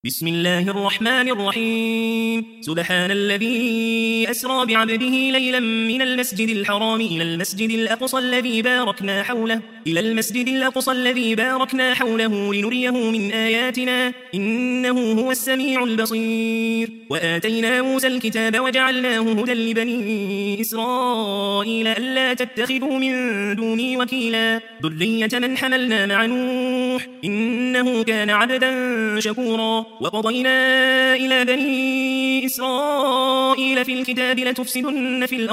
بسم الله الرحمن الرحيم. سبحان الذي أسرى بعبده ليلا من المسجد الحرام إلى المسجد الأقصى الذي باركنا حوله لنريه من آياتنا إنه هو السميع البصير. وآتينا موسى الكتاب وجعلناه هدى لبني إسرائيل ألا تتخذوا من دوني وكيلا ذرية من حملنا مع نوح إنه كان عبدا شكورا. وقضينا إلى بني إسرائيل في الكتاب لتفسدن في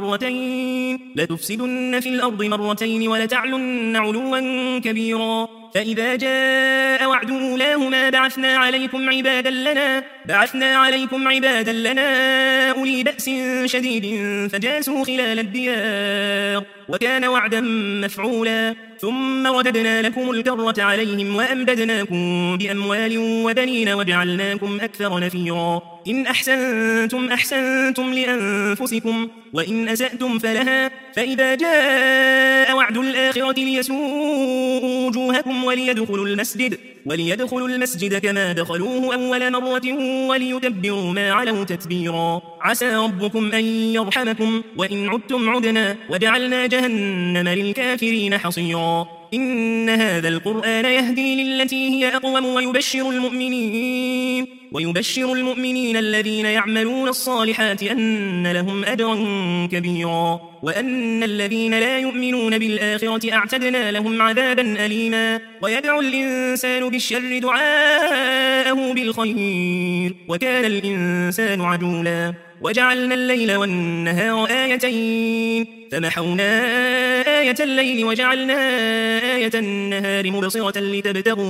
الأرض مرتين ولتعلن علوا كبيرا. فإذا جاء وعد أولاهما بعثنا عليكم عبادا لنا أولي بأس شديد فجاسوا خلال الديار وكان وعدا مفعولا. ثم رددنا لكم الكرة عليهم وأمددناكم بأموال وبنين وجعلناكم أكثر نفيرا. إن أحسنتم لأنفسكم وإن أسأتم فلها. فإذا جاء وعد الآخرة ليسوءوا وجوهكم وليدخلوا المسجد كما دخلوه أول مرة وليتبروا ما علوا تتبيرا. عسى ربكم أن يرحمكم وإن عدتم عدنا وجعلنا جهنم للكافرين حصيرا. إن هذا القرآن يهدي للتي هي أقوم ويبشر المؤمنين الذين يعملون الصالحات أن لهم أجرا كبيرا. وأن الذين لا يؤمنون بالآخرة أعتدنا لهم عذابا أليما. ويدعو الإنسان بالشر دعاءه بالخير وكان الإنسان عجولا. وجعلنا الليل والنهار آيتين فمحونا آية الليل وجعلنا آية النهار مبصرة لتبتغوا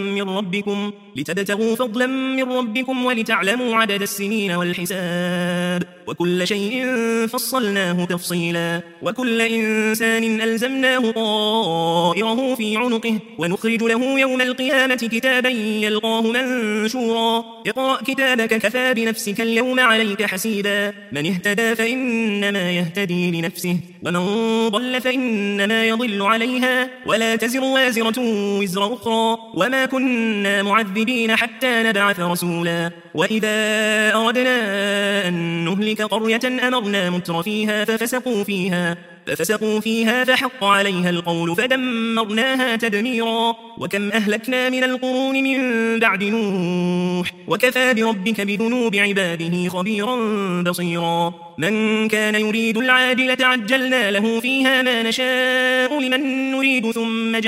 فضلا من ربكم ولتعلموا عدد السنين والحساب وكل شيء فصلناه تفصيلا. وكل إنسان ألزمناه طائره في عنقه ونخرج له يوم القيامة كتابا يلقاه منشورا. اقرأ كتابك كفى بنفسك اليوم عليك حسيبا. من اهتدى فإنما يهتدي لنفسه ومن ضل فإنما يضل عليها ولا تزر وازرة وزر أخرى وما كنا معذبين حتى نبعث رسولا. وإذا أردنا أن نهلك قرية أمرنا متر فيها ففسقوا فيها فحق عليها القول فدمرناها تدميرا. وكم أهلكنا من القرون من بعد نوح وكفى بربك بذنوب عباده خبيرا بصيرا. من كان يريد العاجلة عجلنا له فيها ما نشاء لمن نريد ثم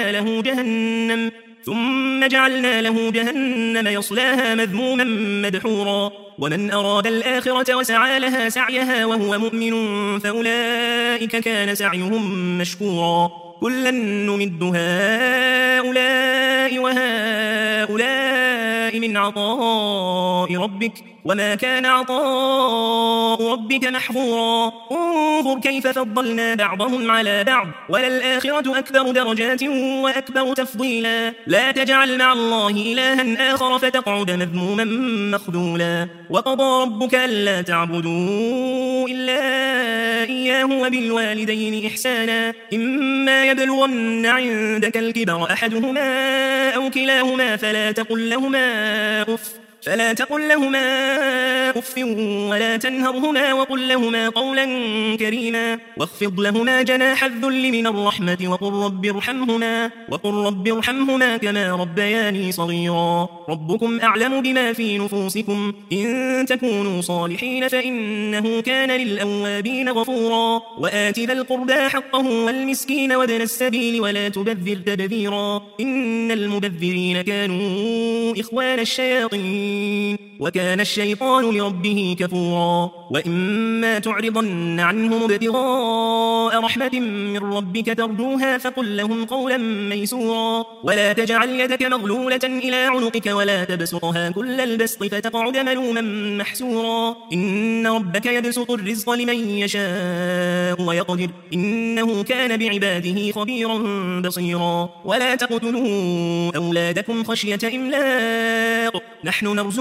جعلنا له جهنم يصلاها مذموما مدحورا. ومن أراد الآخرة وسعى لها سعيها وهو مؤمن فأولئك كان سعيهم مشكورا. كلا نمد هؤلاء وهؤلاء من عطاء ربك وما كان عطاء ربك محظورا. انظر كيف فضلنا بعضهم على بعض وللآخرة أكبر درجات وأكبر تفضيلا. لا تجعل مع الله إلها آخر فتقعد مذموما مخذولا. وقضى ربك ألا تعبدوا إلا إياه وبالوالدين إحسانا. إما يبلغن عندك الكبر أحدهما أو كلاهما فلا تقل لهما أف ولا تنهرهما وقل لهما قولا كريما. واخفض لهما جناح الذل من الرحمة وقل رب ارحمهما كما ربياني صغيرا. ربكم أعلم بما في نفوسكم إن تكونوا صالحين فإنه كان للأوابين غفورا. وآت ذا القربى حقه والمسكين وابن السبيل ولا تبذر تبذيرا إن المبذرين كانوا إخوان الشياطين وكان الشيطان لربه كفورا. وإما تعرضن عنهم ابتغاء رحمة من ربك ترجوها فقل لهم قولا ميسورا. ولا تجعل يدك مغلولة إلى عنقك ولا تبسطها كل البسط فتقعد ملوما محسورا. إن ربك يبسط الرزق لمن يشاء ويقدر إنه كان بعباده خبيرا بصيرا. ولا تقتلوا أولادكم خشية إملاق نحن نرزقهم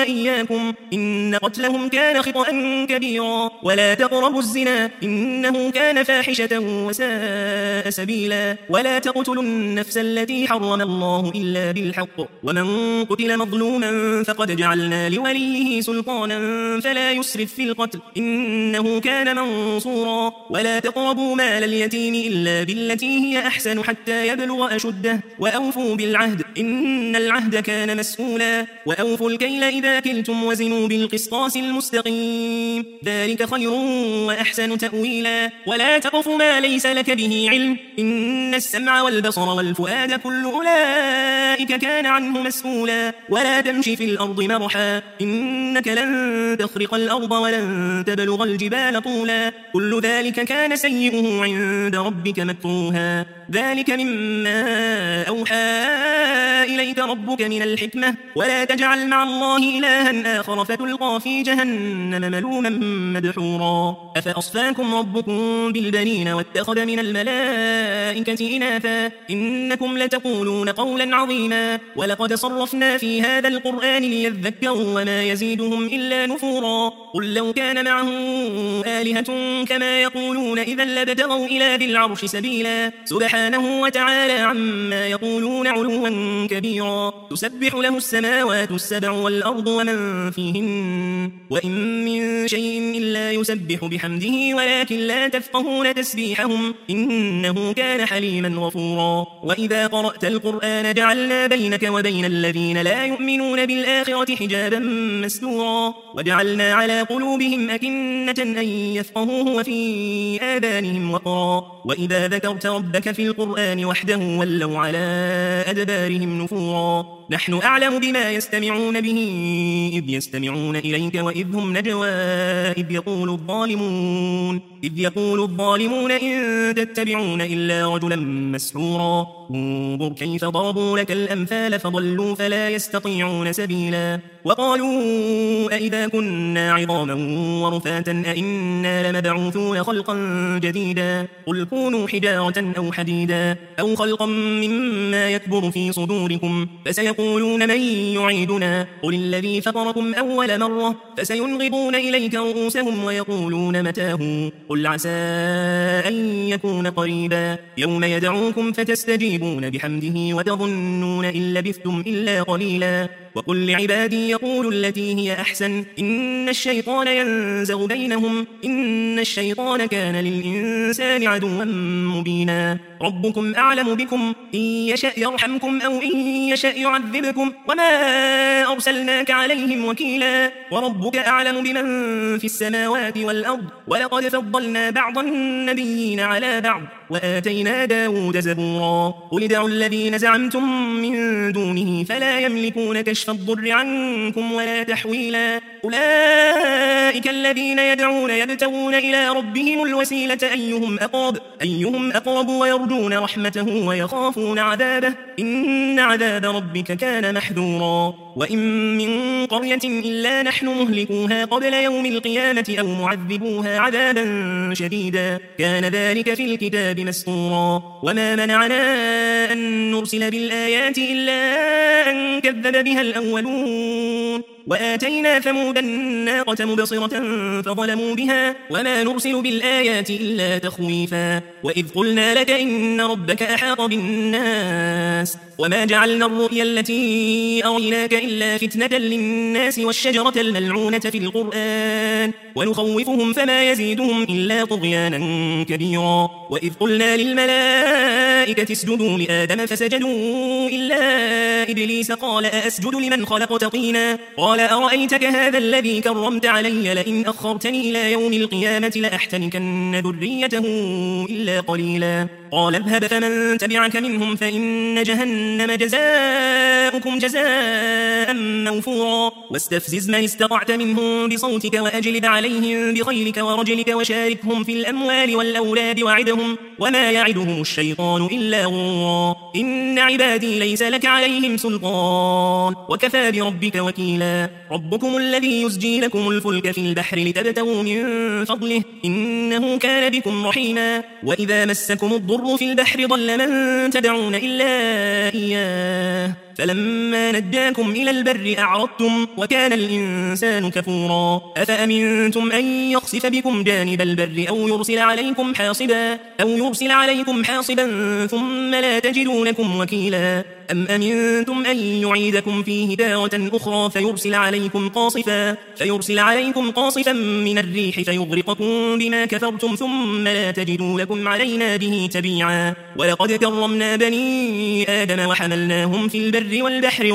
وإياكم إن قتلهم كان خطأ كبيرا ولا تقربوا الزنا إنه كان فاحشة وساء سبيلا ولا تقتلوا النفس التي حرم الله إلا بالحق ومن قتل مظلوما فقد جعلنا لوليه سلطانا فلا يسرف في القتل إنه كان منصورا ولا تقربوا مال اليتيم إلا بالتي هي أحسن حتى يبلغ أشده وأوفوا بالعهد إن العهد كان مسؤولا وأوفوا الكيل إذا كلتم وزنوا بالقسطاس المستقيم ذلك خير وأحسن تأويلا ولا تقف ما ليس لك به علم إن السمع والبصر والفؤاد كل أولئك كان عنه مسؤولا ولا تمش في الأرض مرحا إنك لن تخرق الأرض ولن تبلغ الجبال طولا كل ذلك كان سيئه عند ربك مكروها ذلك مما أوحى إليك ربك من الحكمة ولا تجعل مع الله إلها آخر فتلقى في جهنم ملوما مدحورا أفأصفاكم ربكم بالبنين واتخذ من الملائكة إناثا إنكم لتقولون قولا عظيما ولقد صرفنا في هذا القرآن ليذكروا وما يزيدهم إلا نفورا قل لو كان معه آلهة كما يقولون إذا لابتغوا إلى ذي العرش سبيلا سبحانه وتعالى عما يقولون علوا كبيرا تسبح له السماوات السبع والأرض ومن فيهن وإن من شيء إلا يسبح بحمده ولكن لا تفقهون تسبيحهم إنه كان حليما غفورا وإذا قرأت القرآن جعلنا بينك وبين الذين لا يؤمنون بالآخرة حجابا مستورا وجعلنا على قلوبهم أكنة أن يفقهوه وفي آذانهم وقرا وإذا ذكرت ربك في القرآن وحده ولوا على أدبارهم نفورا نحن أعلم بما يستمعون به إذ يستمعون إليك وإذ هم نجوى إذ يقول الظالمون إن تتبعون إلا رجلا مسحورا انظر كيف ضربوا لك الأمثال فضلوا فلا يستطيعون سبيلا وقالوا أئذا كنا عظاما ورفاتا أئنا لمبعوثون خلقا جديدا قل كونوا حجارة أو حديدا أو خلقا مما يكبر في صدوركم فسيقولون من يعيدنا قل الذي فطركم أول مرة فسينغضون إليك رؤوسهم ويقولون متاه قل عسى أن يكون قريبا يوم يدعوكم فتستجيبون بحمده وتظنون إن لبثتم إلا قليلا وقل لعبادي يقولوا التي هي أحسن إن الشيطان ينزغ بينهم إن الشيطان كان للإنسان عدوا مبينا ربكم أعلم بكم إن يشأ يرحمكم أو إن يشأ يعذبكم وما أرسلناك عليهم وكيلا وربك أعلم بمن في السماوات والأرض ولقد فضلنا بعض النبيين على بعض وآتينا داود زبورا قل ادعوا الذين زعمتم من دونه فلا يملكون كشف الضر عنكم ولا تحويلا أولئك الذين يدعون يبتغون إلى ربهم الوسيلة أيهم أقرب ويرجون رحمته ويخافون عذابه إن عذاب ربك كان محذورا وإن من قرية إلا نحن مهلكوها قبل يوم القيامة أو معذبوها عذابا شديدا كان ذلك في الكتاب مسطورا وما منعنا أن نرسل بالآيات إلا أن كذب بها الأولون وآتينا ثمود الناقة مبصرة فظلموا بها وما نرسل بالآيات إلا تخويفا وإذ قلنا لك إن ربك أحاط بالناس وما جعلنا الرؤيا التي أريناك إلا فتنة للناس والشجرة الملعونة في القرآن ونخوفهم فما يزيدهم إلا طغيانا كبيرا وإذ قلنا للملائكة اسجدوا لآدم فسجدوا إلا إبليس قال أأسجد لمن خلقت طينا قال أرأيتك هذا الذي كرمت علي لئن أخرتني إلى يوم القيامة لأحتنكن ذريته إلا قليلا قال اذهب فمن تبعك منهم فإن جهنم جزاؤكم جزاء موفورا واستفزز من استطعت منهم بصوتك وأجلب عليهم بخيلك ورجلك وشاركهم في الأموال والأولاد وعدهم وما يعدهم الشيطان إلا غرورا إن عبادي ليس لك عليهم سلطان وكفى بربك وكيلا ربكم الذي يزجي لكم الفلك في البحر لتبتغوا من فضله إنه كان بكم رحيما وإذا مسكم الضر في البحر ضل من تدعون إلا إياه فلما نجاكم إلى البر أعرضتم وكان الإنسان كفورا أفأمنتم أن يخسف بكم جانب البر أو يرسل عليكم حاصبا ثم لا تجدوا لكم وكيلا أم أمنتم أن يعيدكم فيه تارة أخرى فيرسل عليكم قاصفا من الريح فيغرقكم بما كفرتم ثم لا تجدوا لكم علينا به تبيعا ولقد كرمنا بني آدم وحملناهم في البر والبحر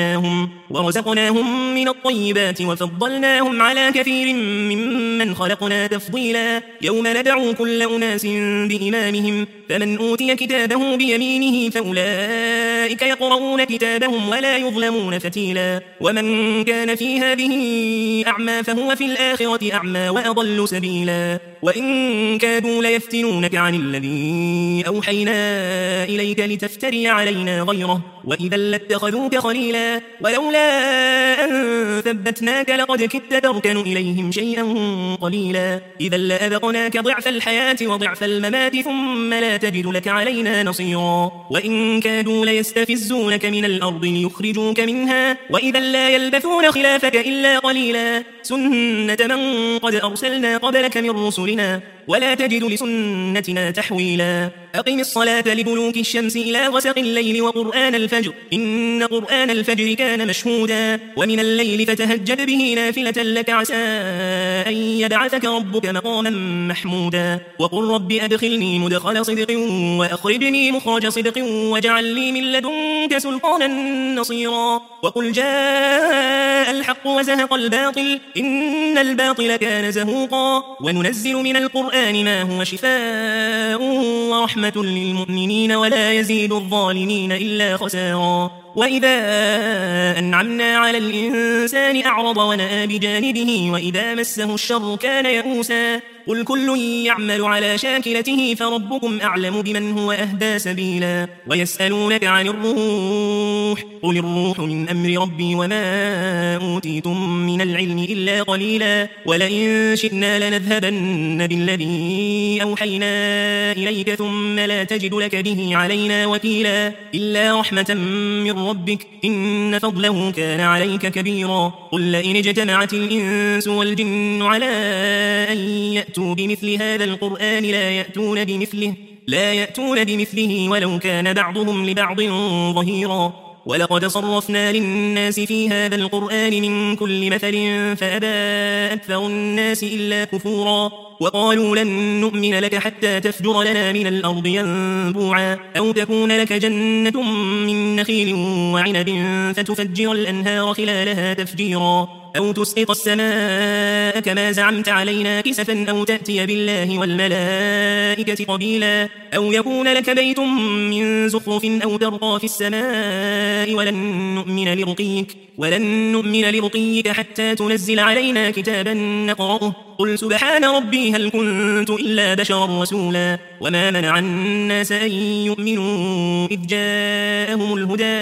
ورزقناهم من الطيبات وفضلناهم على كثير ممن خلقنا تفضيلا يوم ندعو كل أناس بإمامهم فمن أوتي كتابه بيمينه فأولئك يقرؤون كتابهم ولا يظلمون فتيلا ومن كان في هذه أعمى فهو في الآخرة أعمى وأضل سبيلا وإن كادوا ليفتنونك عن الذي أوحينا إليك لتفتري علينا غيره وإذا لاتخذوك خليلا ولولا أن ثبتناك لقد كدت تركن إليهم شيئا قليلا إذا لأذقناك ضعف الحياة وضعف الممات ثم لا تجد لك علينا نصيرا وإن كادوا ليستفزونك من الأرض ليخرجوك منها وإذا لا يلبثون خلافك إلا قليلا سنة من قد أرسلنا قبلك من رسلنا ولا تجد لسنتنا تحويلا أقم الصلاة لدلوك الشمس إلى غسق الليل وقرآن الفجر إن قرآن الفجر كان مشهودا ومن الليل فتهجد به نافلة لك عسى أن يبعثك ربك مقاما محمودا وقل رب أدخلني مدخل صدق وأخرجني مخرج صدق واجعل لي من لدنك سلطانا نصيرا وقل جاء الحق وزهق الباطل إن الباطل كان زهوقا وننزل من القرآن ما هو شفاء ورحمة للمؤمنين ولا يزيد الظالمين إلا خسارا وإذا أنعمنا على الإنسان أعرض ونأى بجانبه وإذا مسه الشر كان يئوسا قل كل يعمل على شاكلته فربكم أعلم بمن هو أهدى سبيلا ويسألونك عن الروح قل الروح من أمر ربي وما أوتيتم من العلم إلا قليلا ولئن شئنا لنذهبن بالذي أوحينا إليك ثم لا تجد لك به علينا وكيلا إلا رحمة من ربك إن فضله كان عليك كبيرا قل لئن اجتمعت الإنس والجن على أن يأتوا بمثل هذا القرآن لا يأتون بمثله ولو كان بعضهم لبعض ظهيرا ولقد صرفنا للناس في هذا القرآن من كل مثل فأبى أكثر الناس إلا كفورا وقالوا لن نؤمن لك حتى تفجر لنا من الأرض ينبوعا أو تكون لك جنة من نخيل وعنب فتفجر الأنهار خلالها تفجيرا أو تسقط السماء كما زعمت علينا كسفا أو تأتي بالله والملائكة قبيلا أو يكون لك بيت من زخرف أو ترقى في السماء ولن نؤمن لرقيك حتى تنزل علينا كتابا نقرأه قل سبحان ربي هل كنت إلا بشرا رسولا وما منع الناس أن يؤمنوا إذ جاءهم الهدى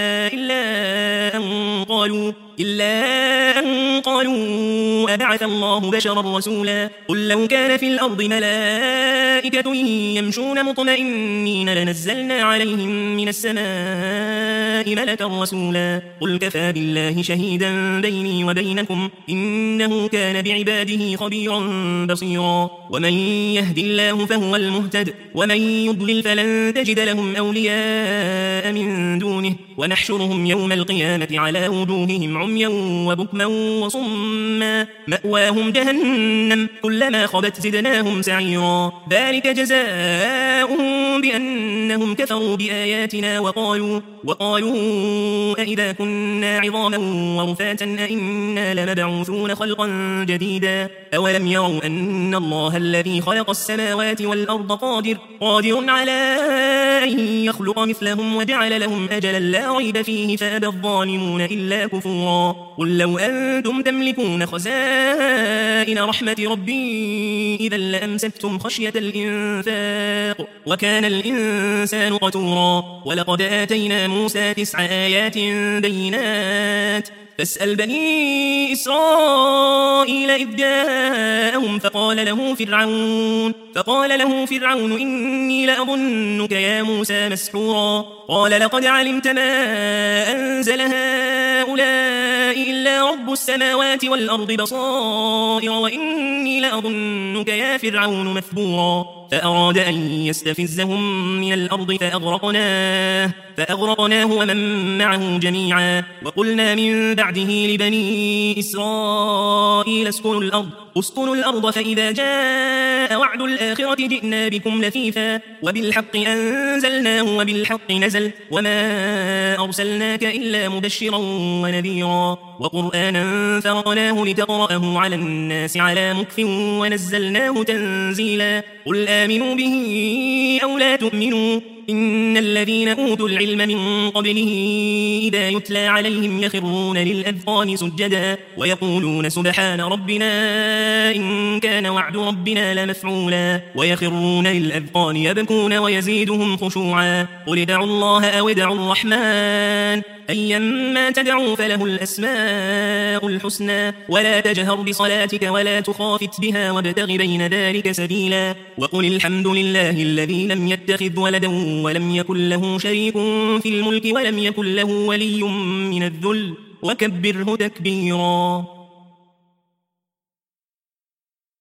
إلا أن قالوا أبعث الله بشرا رسولا قل لو كان في الأرض ملائكة يمشون مطمئنين لنزلنا عليهم من السماء ملكا رسولا قل كفى بالله شهيدا بيني وبينكم إنه كان بعباده خبيرا بصيرا ومن يهد الله فهو المهتد ومن يضلل فلن تجد لهم أولياء من دونه ونحشرهم يوم القيامة على وجوههم عميا وبكما وصما مأواهم جهنم كلما خبت زدناهم سعيرا ذلك جزاؤهم بأنهم كفروا بآياتنا وقالوا أئذا كنا عظاما ورفاتا أئنا لمبعوثون خلقا جديدا أولم يروا أن الله الذي خلق السماوات والأرض قادر على أن يخلق مثلهم وجعل لهم أجلا لا ريب فيه فأبى الظالمون إلا كفورا قل لو أنتم تملكون خزائن رحمة ربي إذا لأمسكتم خشية الإنفاق وكان الإنسان قتورا ولقد آتينا موسى 9 آيات بينات فاسأل بني إسرائيل إذ جاءهم فقال له فرعون إني لأظنك يا موسى مسحورا قال لقد علمت ما أنزل هؤلاء إلا رب السماوات والأرض بصائر وإني لأظنك يا فرعون مثبورا فأراد أن يستفزهم من الأرض فأغرقناه ومن معه جميعا وقلنا من بعده لبني إسرائيل اسكنوا الأرض فإذا جاء وعد الآخرة جئنا بكم لفيفا وبالحق أنزلناه وبالحق نزل وما أرسلناك إلا مبشرا ونذيرا وقرآنا فرقناه لتقرأه على الناس على مكث ونزلناه تنزيلا قل آمنوا به أو لا تؤمنوا إن الذين أوتوا العلم من قبله إذا يتلى عليهم يخرون للأذقان سجدا ويقولون سبحان ربنا إن كان وعد ربنا لمفعولا ويخرون للأذقان يبكون ويزيدهم خشوعا قل ادعوا الله أو ادعوا الرحمن أيما تدعوا فله الأسماء الحسنى ولا تجهر بصلاتك ولا تخافت بها وابتغ بين ذلك سبيلا وقل الحمد لله الذي لم يتخذ ولدا ولم يكن له شريك في الملك ولم يكن له ولي من الذل وكبره تكبيرا.